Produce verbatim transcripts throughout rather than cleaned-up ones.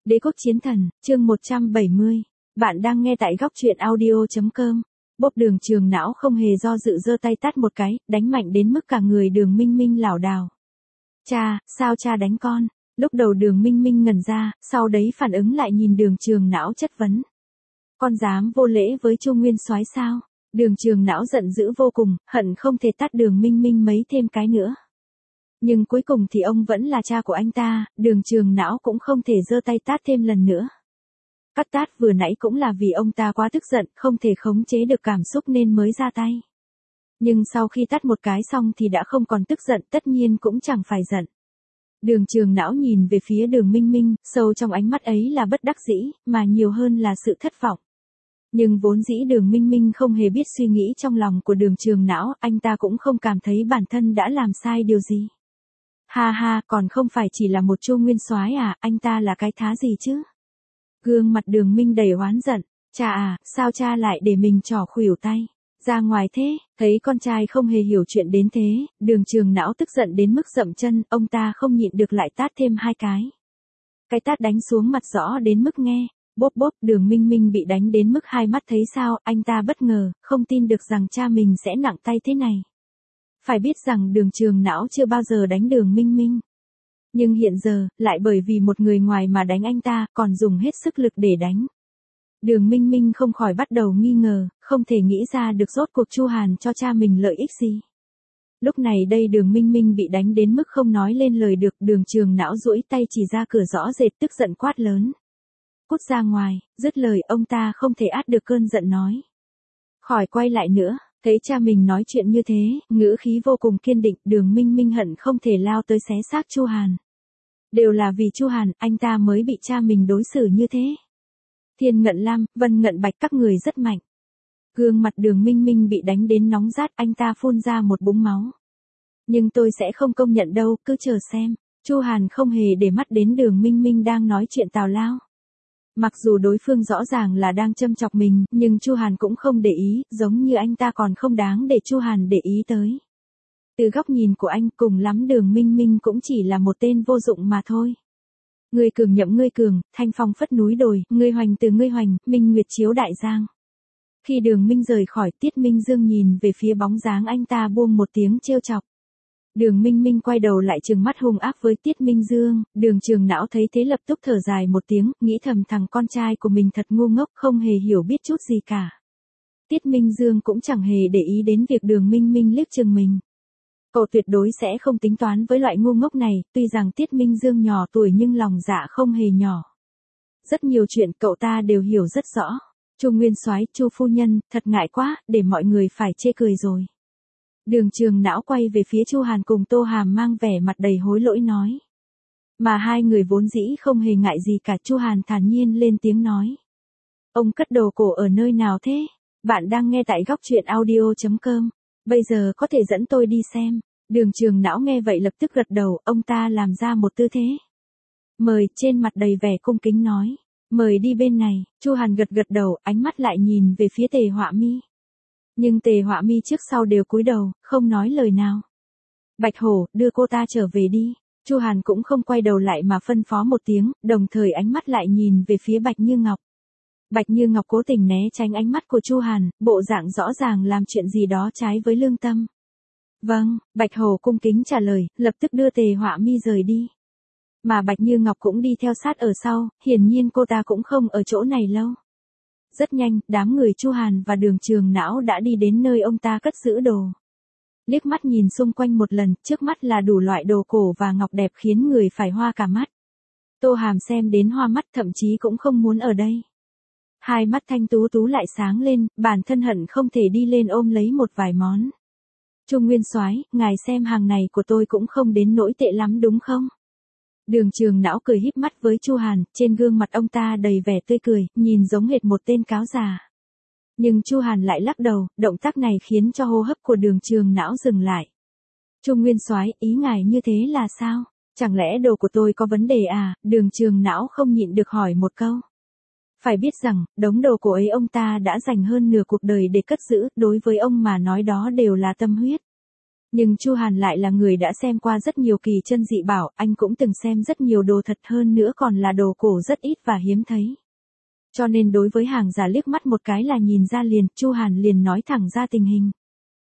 Đế quốc chiến thần, chương một trăm bảy mươi. Bạn đang nghe tại góc truyện audio.com. Bốp Đường Trường Não không hề do dự giơ tay tát một cái, đánh mạnh đến mức cả người Đường Minh Minh lảo đảo. Cha, sao cha đánh con? Lúc đầu Đường Minh Minh ngẩn ra, sau đấy phản ứng lại nhìn Đường Trường Não chất vấn. Con dám vô lễ với Chu Nguyên Soái sao? Đường Trường Não giận dữ vô cùng, hận không thể tát Đường Minh Minh mấy thêm cái nữa. Nhưng cuối cùng thì ông vẫn là cha của anh ta, Đường Trường Não cũng không thể giơ tay tát thêm lần nữa. Cắt tát vừa nãy cũng là vì ông ta quá tức giận, không thể khống chế được cảm xúc nên mới ra tay. Nhưng sau khi tát một cái xong thì đã không còn tức giận, tất nhiên cũng chẳng phải giận. Đường Trường Não nhìn về phía Đường Minh Minh, sâu trong ánh mắt ấy là bất đắc dĩ, mà nhiều hơn là sự thất vọng. Nhưng vốn dĩ Đường Minh Minh không hề biết suy nghĩ trong lòng của Đường Trường Não, anh ta cũng không cảm thấy bản thân đã làm sai điều gì. Ha ha, còn không phải chỉ là một Chu Nguyên Soái à, anh ta là cái thá gì chứ? Gương mặt Đường Minh đầy oán giận, cha à, sao cha lại để mình trỏ khuỷu tay ra ngoài thế? Thấy con trai không hề hiểu chuyện đến thế, Đường Trường Não tức giận đến mức dậm chân, ông ta không nhịn được lại tát thêm hai cái. Cái tát đánh xuống mặt rõ đến mức nghe, bốp bốp, Đường Minh Minh bị đánh đến mức hai mắt thấy sao, anh ta bất ngờ, không tin được rằng cha mình sẽ nặng tay thế này. Phải biết rằng Đường Trường Não chưa bao giờ đánh Đường Minh Minh. Nhưng hiện giờ, lại bởi vì một người ngoài mà đánh anh ta, còn dùng hết sức lực để đánh. Đường Minh Minh không khỏi bắt đầu nghi ngờ, không thể nghĩ ra được rốt cuộc Chu Hàn cho cha mình lợi ích gì. Lúc này đây Đường Minh Minh bị đánh đến mức không nói lên lời được, Đường Trường Não duỗi tay chỉ ra cửa rõ rệt tức giận quát lớn. Cút ra ngoài, dứt lời ông ta không thể át được cơn giận nói. Khỏi quay lại nữa. Thấy cha mình nói chuyện như thế, ngữ khí vô cùng kiên định, Đường Minh Minh hận không thể lao tới xé xác Chu Hàn. Đều là vì Chu Hàn, anh ta mới bị cha mình đối xử như thế. Thiên Ngận Lam, Vân Ngận Bạch các người rất mạnh. Gương mặt Đường Minh Minh bị đánh đến nóng rát, anh ta phun ra một búng máu. Nhưng tôi sẽ không công nhận đâu, cứ chờ xem. Chu Hàn không hề để mắt đến Đường Minh Minh đang nói chuyện tào lao. Mặc dù đối phương rõ ràng là đang châm chọc mình, nhưng Chu Hàn cũng không để ý, giống như anh ta còn không đáng để Chu Hàn để ý tới. Từ góc nhìn của anh, cùng lắm Đường Minh Minh cũng chỉ là một tên vô dụng mà thôi. Ngươi cường nhậm ngươi cường, thanh phong phất núi đồi, ngươi hoành từ ngươi hoành, minh nguyệt chiếu đại giang. Khi Đường Minh rời khỏi, Tiết Minh Dương nhìn về phía bóng dáng anh ta buông một tiếng trêu chọc. Đường Minh Minh quay đầu lại trừng mắt hung ác với Tiết Minh Dương, Đường Trường Não thấy thế lập tức thở dài một tiếng, nghĩ thầm thằng con trai của mình thật ngu ngốc, không hề hiểu biết chút gì cả. Tiết Minh Dương cũng chẳng hề để ý đến việc Đường Minh Minh liếc chừng mình. Cậu tuyệt đối sẽ không tính toán với loại ngu ngốc này, tuy rằng Tiết Minh Dương nhỏ tuổi nhưng lòng dạ không hề nhỏ. Rất nhiều chuyện cậu ta đều hiểu rất rõ. Chu Nguyên Soái, Chu phu nhân, thật ngại quá, để mọi người phải chê cười rồi. Đường Trường Não quay về phía Chu Hàn cùng Tô Hàm mang vẻ mặt đầy hối lỗi nói. Mà hai người vốn dĩ không hề ngại gì cả, Chu Hàn thản nhiên lên tiếng nói. Ông cất đồ cổ ở nơi nào thế? Bạn đang nghe tại góc truyện audio.com. Bây giờ có thể dẫn tôi đi xem. Đường Trường Não nghe vậy lập tức gật đầu, ông ta làm ra một tư thế. Mời, trên mặt đầy vẻ cung kính nói. Mời đi bên này, Chu Hàn gật gật đầu, ánh mắt lại nhìn về phía Tề Họa Mi. Nhưng Tề Họa Mi trước sau đều cúi đầu, không nói lời nào. Bạch Hổ, đưa cô ta trở về đi. Chu Hàn cũng không quay đầu lại mà phân phó một tiếng, đồng thời ánh mắt lại nhìn về phía Bạch Như Ngọc. Bạch Như Ngọc cố tình né tránh ánh mắt của Chu Hàn, bộ dạng rõ ràng làm chuyện gì đó trái với lương tâm. Vâng, Bạch Hổ cung kính trả lời, lập tức đưa Tề Họa Mi rời đi. Mà Bạch Như Ngọc cũng đi theo sát ở sau, hiển nhiên cô ta cũng không ở chỗ này lâu. Rất nhanh, đám người Chu Hàn và Đường Trường Não đã đi đến nơi ông ta cất giữ đồ. Liếc mắt nhìn xung quanh một lần, trước mắt là đủ loại đồ cổ và ngọc đẹp khiến người phải hoa cả mắt. Tô Hàm xem đến hoa mắt, thậm chí cũng không muốn ở đây. Hai mắt thanh tú tú lại sáng lên, bản thân hận không thể đi lên ôm lấy một vài món. Chu Nguyên Soái, ngài xem hàng này của tôi cũng không đến nỗi tệ lắm đúng không? Đường Trường Não cười híp mắt với Chu Hàn, trên gương mặt ông ta đầy vẻ tươi cười, nhìn giống hệt một tên cáo già. Nhưng Chu Hàn lại lắc đầu, động tác này khiến cho hô hấp của Đường Trường Não dừng lại. Chu Nguyên Soái, ý ngài như thế là sao? Chẳng lẽ đồ của tôi có vấn đề à? Đường Trường Não không nhịn được hỏi một câu. Phải biết rằng, đống đồ của ấy ông ta đã dành hơn nửa cuộc đời để cất giữ, đối với ông mà nói đó đều là tâm huyết. Nhưng Chu Hàn lại là người đã xem qua rất nhiều kỳ chân dị bảo, anh cũng từng xem rất nhiều đồ thật, hơn nữa còn là đồ cổ rất ít và hiếm thấy. Cho nên đối với hàng giả liếc mắt một cái là nhìn ra liền, Chu Hàn liền nói thẳng ra tình hình.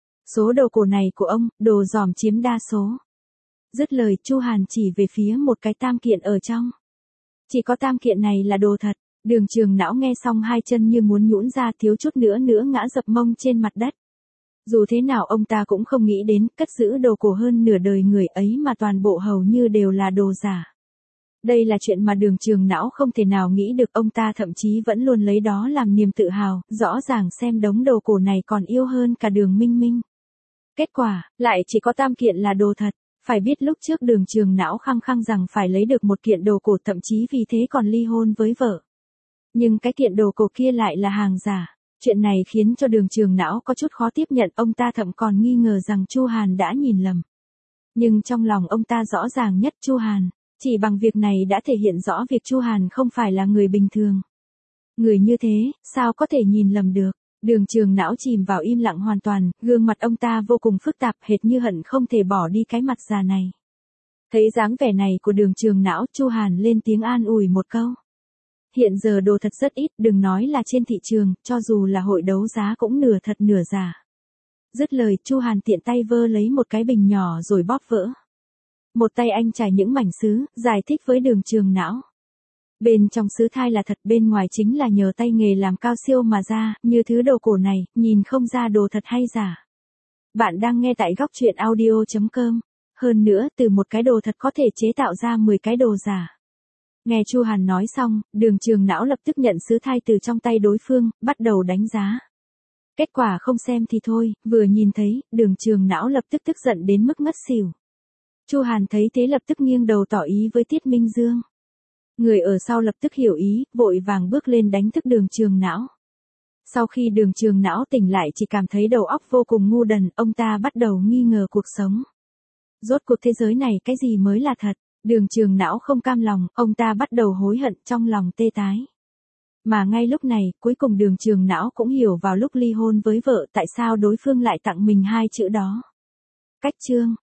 Số đồ cổ này của ông, đồ giòm chiếm đa số. Dứt lời, Chu Hàn chỉ về phía một cái tam kiện ở trong. Chỉ có tam kiện này là đồ thật. Đường Trường Não nghe xong hai chân như muốn nhũn ra, thiếu chút nữa nữa ngã dập mông trên mặt đất. Dù thế nào ông ta cũng không nghĩ đến, cất giữ đồ cổ hơn nửa đời người ấy mà toàn bộ hầu như đều là đồ giả. Đây là chuyện mà Đường Trường Não không thể nào nghĩ được, ông ta thậm chí vẫn luôn lấy đó làm niềm tự hào, rõ ràng xem đống đồ cổ này còn yêu hơn cả Đường Minh Minh. Kết quả, lại chỉ có tam kiện là đồ thật. Phải biết lúc trước Đường Trường Não khăng khăng rằng phải lấy được một kiện đồ cổ, thậm chí vì thế còn ly hôn với vợ. Nhưng cái kiện đồ cổ kia lại là hàng giả. Chuyện này khiến cho Đường Trường Não có chút khó tiếp nhận, ông ta thậm còn nghi ngờ rằng Chu Hàn đã nhìn lầm. Nhưng trong lòng ông ta rõ ràng nhất Chu Hàn, chỉ bằng việc này đã thể hiện rõ việc Chu Hàn không phải là người bình thường. Người như thế, sao có thể nhìn lầm được? Đường Trường Não chìm vào im lặng hoàn toàn, gương mặt ông ta vô cùng phức tạp, hệt như hận không thể bỏ đi cái mặt già này. Thấy dáng vẻ này của Đường Trường Não, Chu Hàn lên tiếng an ủi một câu. Hiện giờ đồ thật rất ít, đừng nói là trên thị trường, cho dù là hội đấu giá cũng nửa thật nửa giả. Dứt lời, Chu Hàn tiện tay vơ lấy một cái bình nhỏ rồi bóp vỡ. Một tay anh trải những mảnh sứ, giải thích với Đường Trường Não. Bên trong sứ thai là thật, bên ngoài chính là nhờ tay nghề làm cao siêu mà ra, như thứ đồ cổ này, nhìn không ra đồ thật hay giả. Bạn đang nghe tại góc truyện audio chấm com. Hơn nữa, từ một cái đồ thật có thể chế tạo ra mười cái đồ giả. Nghe Chu Hàn nói xong, Đường Trường Não lập tức nhận sứ thai từ trong tay đối phương, bắt đầu đánh giá. Kết quả không xem thì thôi, vừa nhìn thấy, Đường Trường Não lập tức tức giận đến mức ngất xỉu. Chu Hàn thấy thế lập tức nghiêng đầu tỏ ý với Tiết Minh Dương. Người ở sau lập tức hiểu ý, vội vàng bước lên đánh thức Đường Trường Não. Sau khi Đường Trường Não tỉnh lại chỉ cảm thấy đầu óc vô cùng ngu đần, ông ta bắt đầu nghi ngờ cuộc sống. Rốt cuộc thế giới này cái gì mới là thật? Đường Trường Não không cam lòng, ông ta bắt đầu hối hận, trong lòng tê tái. Mà ngay lúc này, cuối cùng Đường Trường Não cũng hiểu vào lúc ly hôn với vợ tại sao đối phương lại tặng mình hai chữ đó. Cách chương.